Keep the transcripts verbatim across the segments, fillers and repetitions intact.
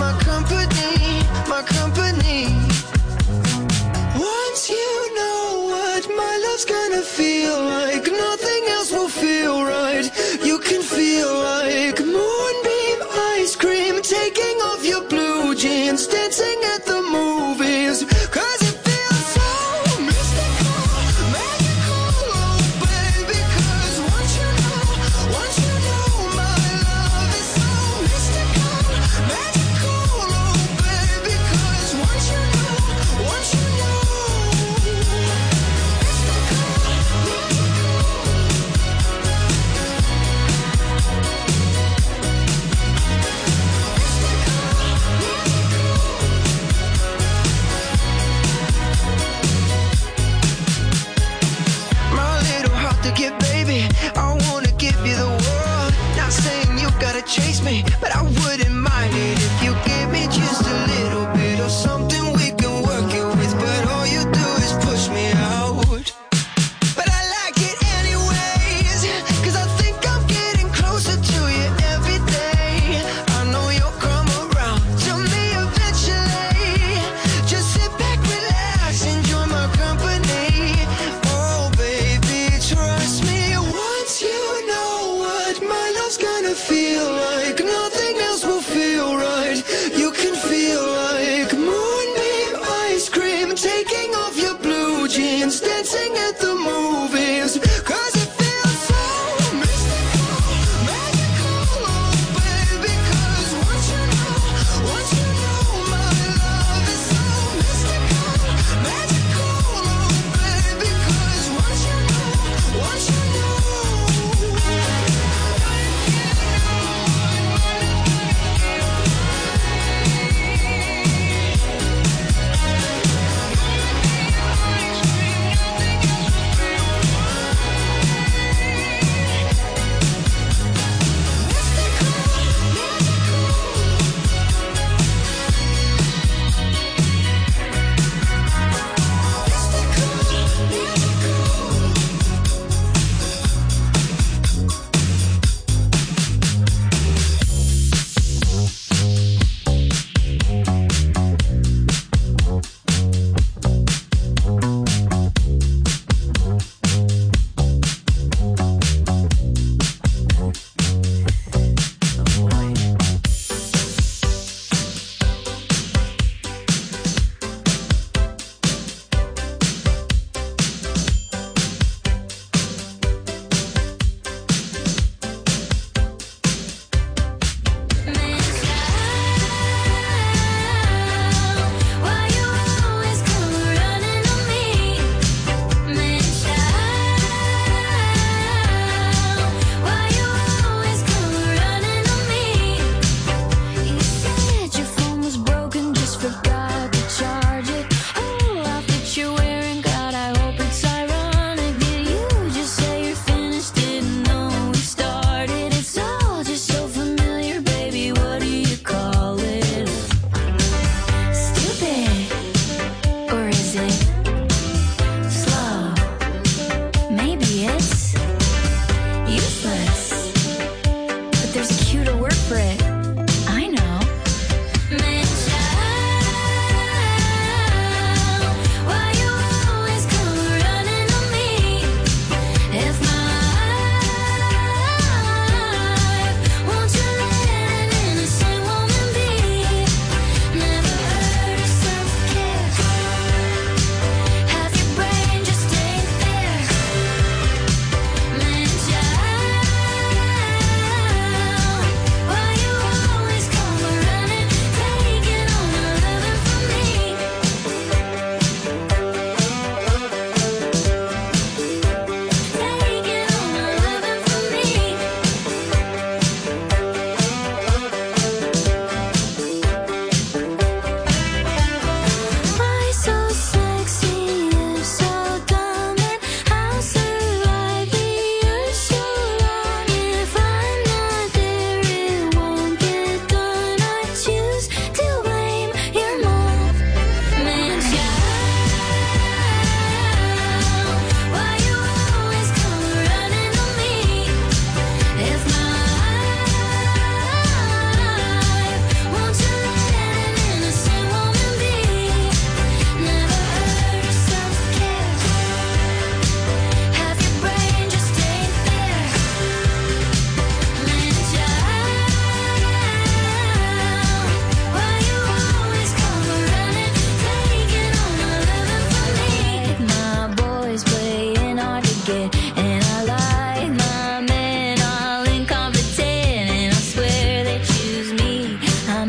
my company, my company. Once you know what my love's gonna feel like, nothing else will feel right. You can feel like moonbeam ice cream, taking off your blue jeans, dancing at the movies. Cause it feels so mystical, magical, oh baby. Cause once you know, once you know my love is so mystical, magical, oh baby. Cause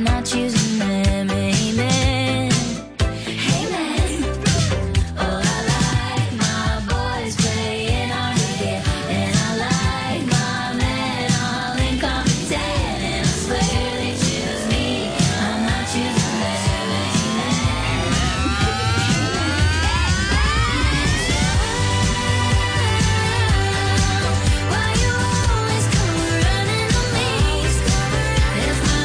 not choosing them. Amen. Amen. Oh, I like my boys playing hard to get, and I like my men all incompetent, and I swear they choose me. I'm not choosing them. Why you always come running on me? If my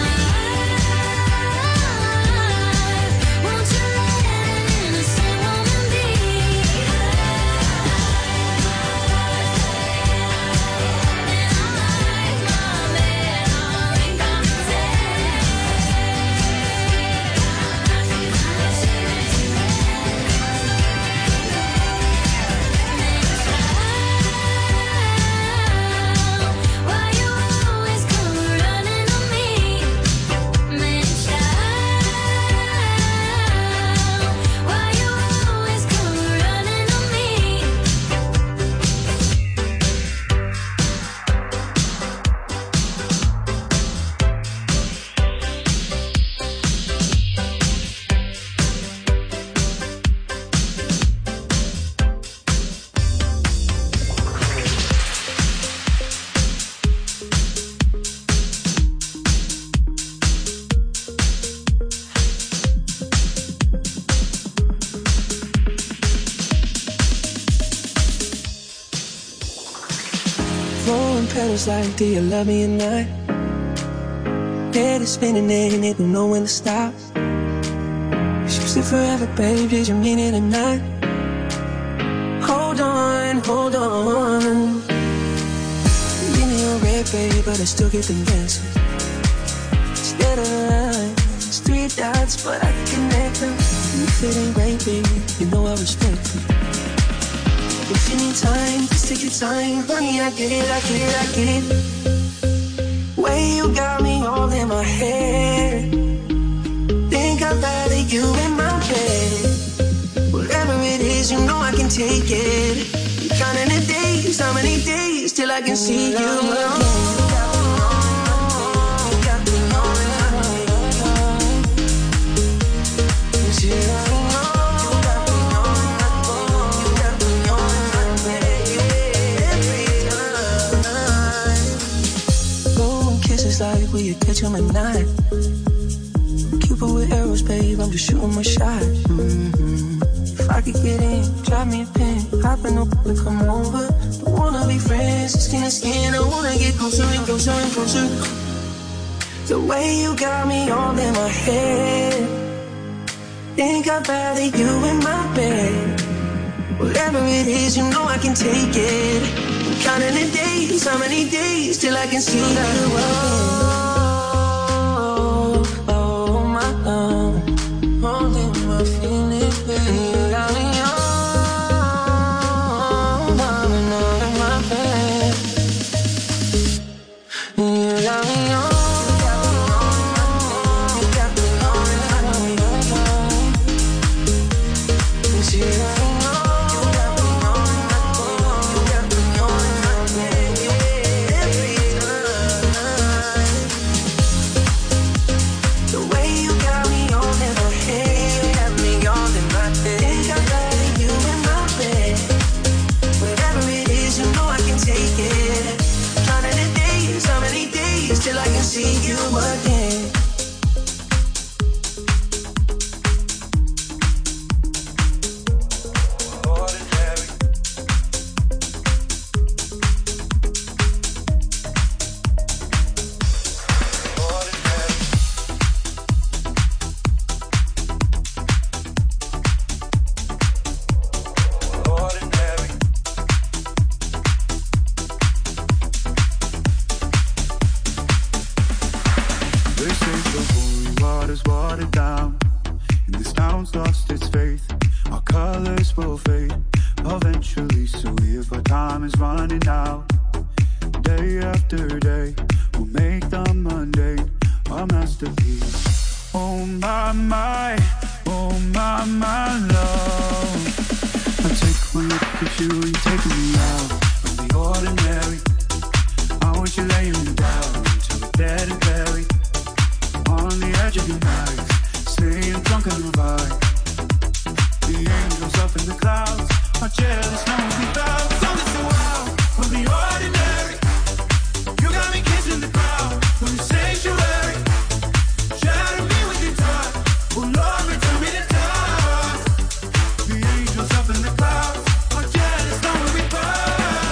life, won't you let an innocent woman be? And I like my men all Why you always come running on me? Man, child, why you always come running on me? Throwing petals like, do you love me or not? Head is spinning and it don't know when to stop. You said forever, babe, did you mean it or not? Hold on, hold on. Leave me on red, babe, but I still get the answer. Instead of lines, three dots, but I can connect them. If it ain't right, baby, you know I respect it. If you need time, just take your time. Honey, I get it, I get it, I get it. Way you got me all in my head. Think I'd rather you in my bed. Whatever it is, you know I can take it. Counting the days, how many days till I can see you again? Like will you catch him at night? Cupid with arrows, babe, I'm just shooting my shot. Mm-hmm. If I could get in, drop me a pin, hop in the pool and come over. Don't wanna be friends, skin to skin, I wanna get closer and closer and closer. The way you got me all in my head. Think I'd rather you in my bed. Whatever it is, you know I can take it. Counting the days, how many days till I can see you again? Oh, oh, my love, holding my feelings, baby. You got me on, on and on in my bed. You got me on. Till I can see you again. Ordinary. Ordinary. Ordinary. They say the holy water's watered down, and this town's lost its faith. Our colors will fade eventually, so if our time is running out, day after day, we'll make the mundane our masterpiece. Oh my, my, oh my, my love. I take one look at you, you're taking me out of the ordinary. I want you laying me down till we're dead and buried on the edge of your night, staying drunk on your vibe. The angels up in the clouds are jealous, no one without. Something so wild from the ordinary. You got me kissing the crowd from the sanctuary. Shatter me with your touch, oh Lord, return me to dust. The angels up in the clouds are jealous, no one without.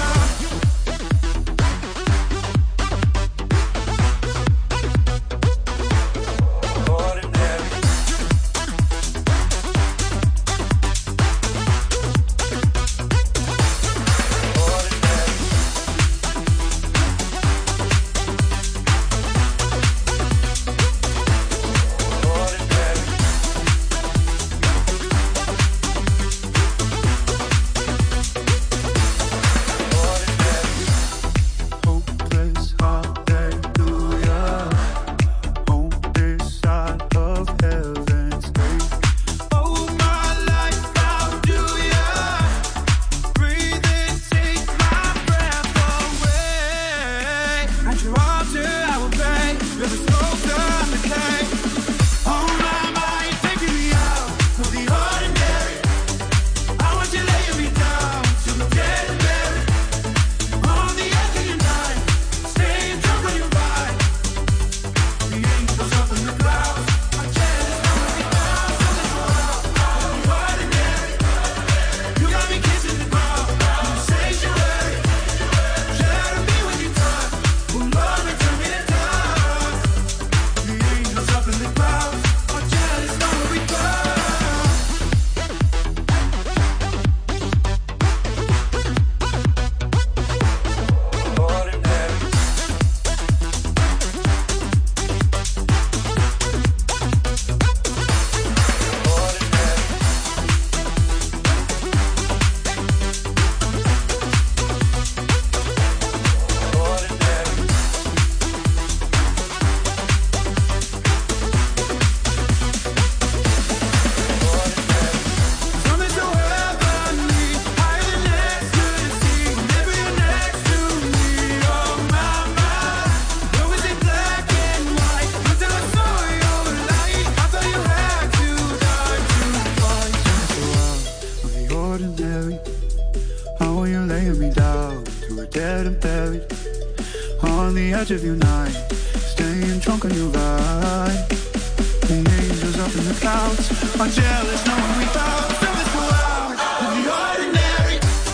Of your night, staying drunk on your ride. The angels up in the clouds are jealous, no one without. Something's so wild from the ordinary.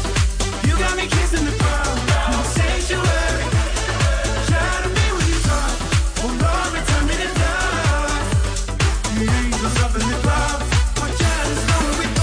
You got me kissing the crowd, no sanctuary. Shatter me with your touch, oh Lord, return me to dust. The angels up in the clouds are jealous, no one without.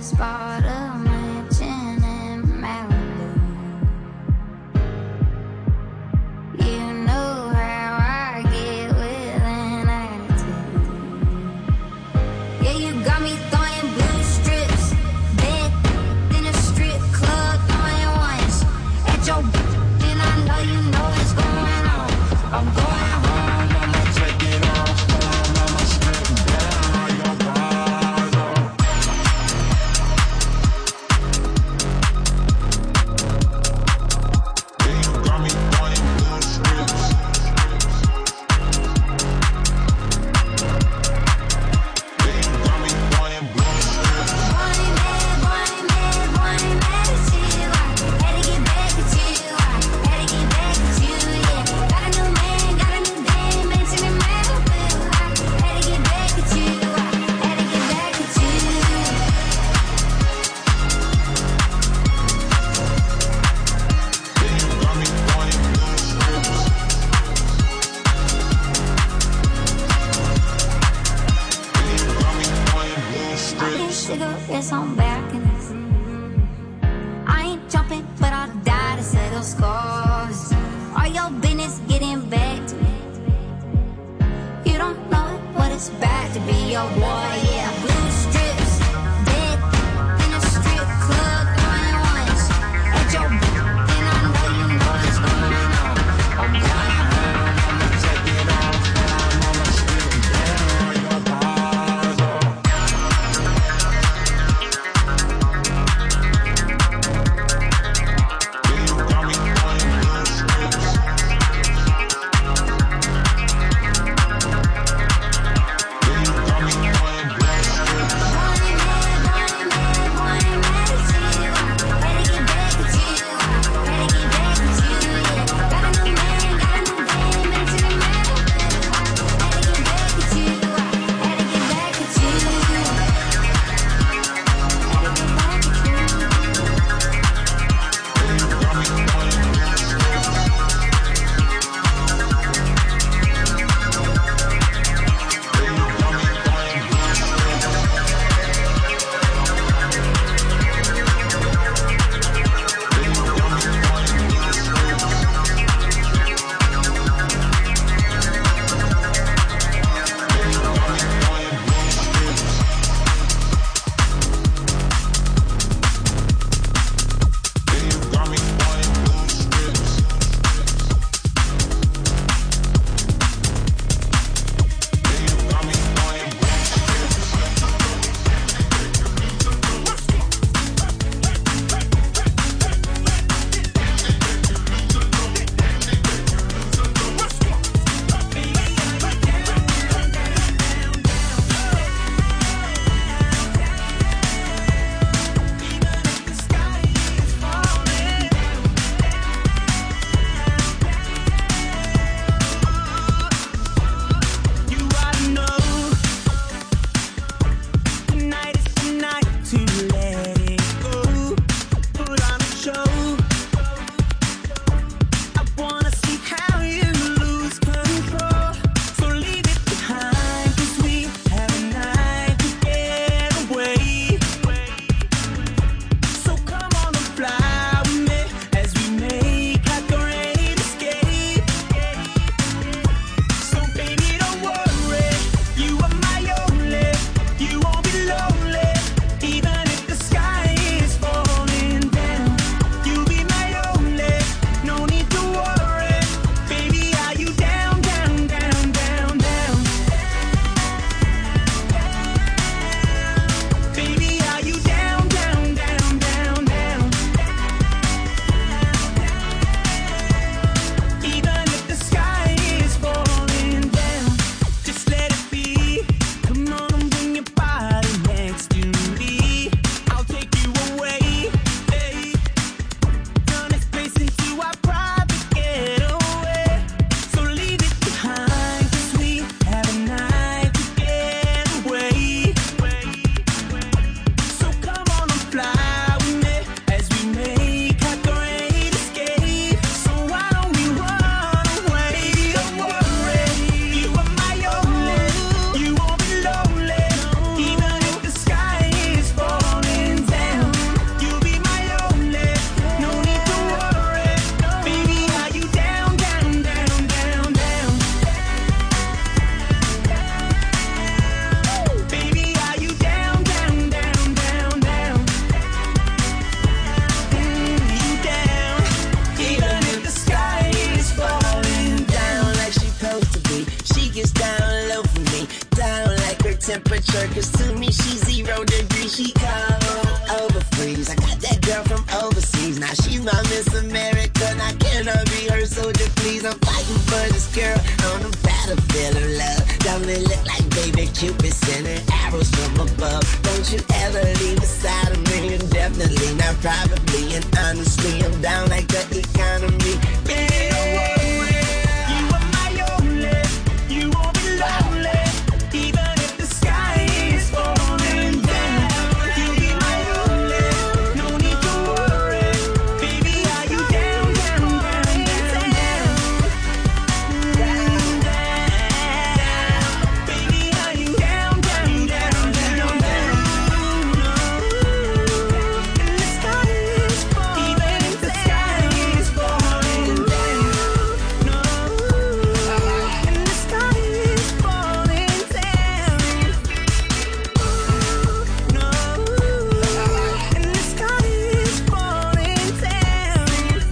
just bought a mansion in Malibu. You know how I get with an attitude. Yeah, you got me throwing blue strips, bed in a strip club, throwing ones at your and I know you know what's going on. I'm going home, I'ma take it off, I'ma strip down your bottle. Yeah, you got me throwing blue strips. Yeah, you got me throwing blue strips. Boy, mad, boy, mad, boy, mad at you. I had to get back at you. I had to get back at you, yeah. Got a new man, got a new dame, mansion in Malibu. I had to get back at you. I had to get back at you. Yeah, you got me throwing blue strips. Yeah, you got me throwing blue strips. Cigarettes on balconies. I ain't jumping, but I'll die to settle scores. All your business getting back to me. You don't know what it's bad to be your boy, yeah. Blue strips, dead in a strip club, throwing ones at your and I know you know what's going on. I'm going home, I'ma take it off, I'ma strip down your bottle. Yeah, you got me throwing blue strips. Yeah, you got me throwing blue strips. temperature, cause to me she's zero degrees, she cold. Over freeze, I got that girl from overseas. Now she's my Miss America, now can I be her soldier, please? I'm fighting for this girl on the battlefield of love. Don't it look like baby Cupid sending arrows from above? Don't you ever leave the side of me, and definitely not probably, and honestly I'm down like the economy. Yeah. You are my only, you won't be lonely, even if the sky is falling down. You'll be my only, no need to worry, baby, are you down, down, down, down, down, down, down, baby, are you down, down, down, down, down, and the sky is falling, even if the sky is falling down, no, and the sky is falling down, no, and the sky is falling down.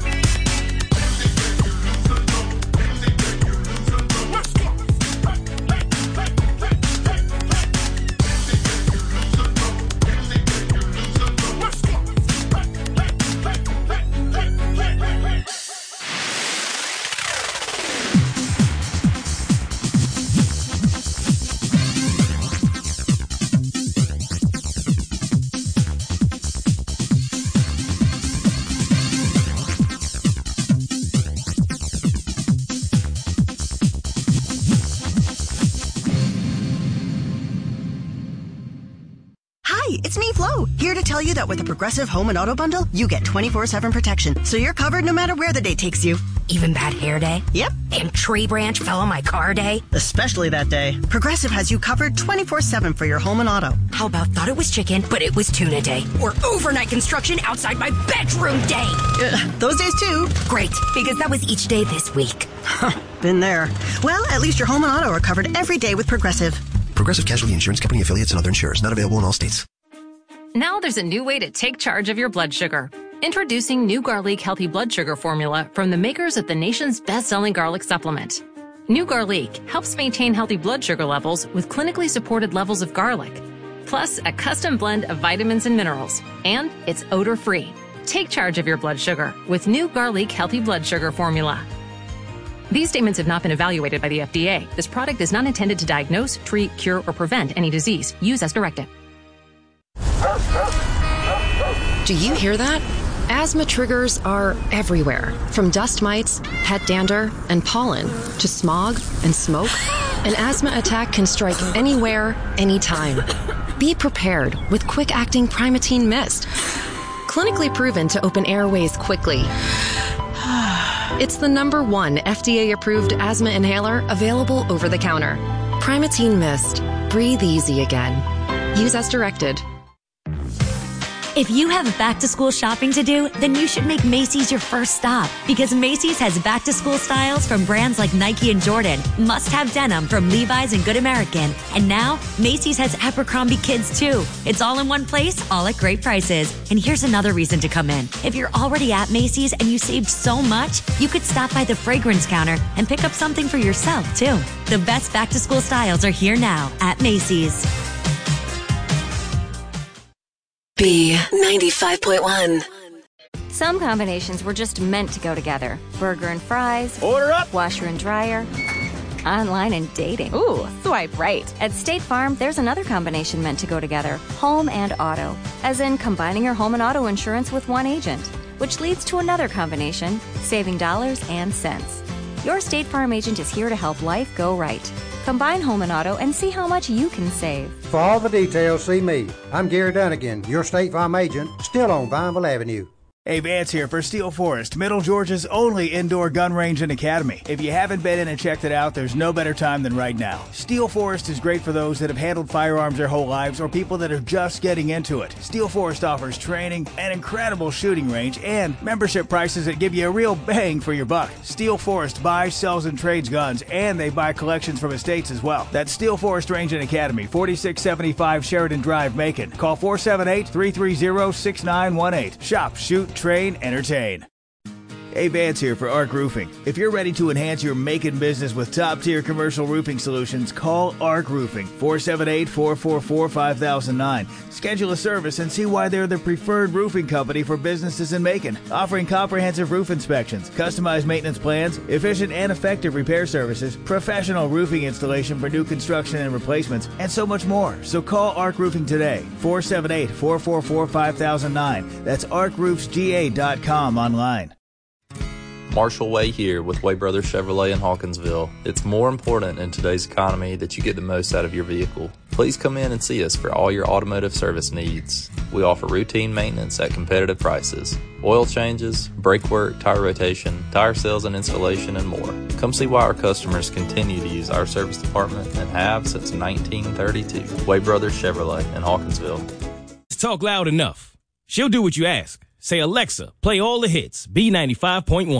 Hi, it's me, Flo, here to tell you that with the Progressive Home and Auto Bundle, you get twenty-four seven protection, so you're covered no matter where the day takes you. Even bad hair day? Yep. And tree branch fell on my car day? Especially that day. Progressive has you covered twenty-four seven for your home and auto. How about thought it was chicken, but it was tuna day? Or overnight construction outside my bedroom day? Uh, those days too. Great, because that was each day this week. Been there. Well, at least your home and auto are covered every day with Progressive. Progressive Casualty Insurance Company affiliates and other insurers. Not available in all states. Now there's a new way to take charge of your blood sugar. Introducing New Garlic Healthy Blood Sugar Formula from the makers of the nation's best-selling garlic supplement. New Garlic helps maintain healthy blood sugar levels with clinically supported levels of garlic, plus a custom blend of vitamins and minerals, and it's odor-free. Take charge of your blood sugar with New Garlic Healthy Blood Sugar Formula. These statements have not been evaluated by the F D A. This product is not intended to diagnose, treat, cure, or prevent any disease. Use as directed. Do you hear that? Asthma triggers are everywhere, from dust mites, pet dander, and pollen, to smog and smoke. An asthma attack can strike anywhere, anytime. Be prepared with quick-acting Primatene Mist. Clinically proven to open airways quickly. It's the number one F D A-approved asthma inhaler available over the counter. Primatene Mist. Breathe easy again. Use as directed. If you have back-to-school shopping to do, then you should make Macy's your first stop, because Macy's has back-to-school styles from brands like Nike and Jordan, must-have denim from Levi's and Good American, and now Macy's has Abercrombie Kids too. It's all in one place, all at great prices. And here's another reason to come in. If you're already at Macy's and you saved so much, you could stop by the fragrance counter and pick up something for yourself too. The best back-to-school styles are here now at Macy's. B ninety-five point one. Some combinations were just meant to go together. Burger and fries. Order up. Washer and dryer. Online and dating. Ooh, swipe right. At State Farm, there's another combination meant to go together. Home and auto. As in combining your home and auto insurance with one agent. Which leads to another combination, saving dollars and cents. Your State Farm agent is here to help life go right. Combine home and auto and see how much you can save. For all the details, see me. I'm Gary Dunnigan, your State Farm agent, still on Vineville Avenue. Hey, Vance here for Steel Forest, Middle Georgia's only indoor gun range and academy. If you haven't been in and checked it out, there's no better time than right now. Steel Forest is great for those that have handled firearms their whole lives or people that are just getting into it. Steel Forest offers training, an incredible shooting range, and membership prices that give you a real bang for your buck. Steel Forest buys, sells, and trades guns, and they buy collections from estates as well. That's Steel Forest Range and Academy, forty-six seventy-five Sheridan Drive, Macon. Call four seven eight, three three zero, six nine one eight. Shop, shoot, train, entertain. Hey, Vance here for Arc Roofing. If you're ready to enhance your making business with top-tier commercial roofing solutions, call Arc Roofing, four seven eight, four four four, five thousand nine. Schedule a service and see why they're the preferred roofing company for businesses in Macon, offering comprehensive roof inspections, customized maintenance plans, efficient and effective repair services, professional roofing installation for new construction and replacements, and so much more. So call Arc Roofing today, four seven eight, four four four, five thousand nine. That's arc roofs g a dot com online. Marshall Way here with Way Brothers Chevrolet in Hawkinsville. It's more important in today's economy that you get the most out of your vehicle. Please come in and see us for all your automotive service needs. We offer routine maintenance at competitive prices, oil changes, brake work, tire rotation, tire sales and installation, and more. Come see why our customers continue to use our service department and have since nineteen thirty-two. Way Brothers Chevrolet in Hawkinsville. Talk loud enough. She'll do what you ask. Say, Alexa, play all the hits, B ninety-five point one.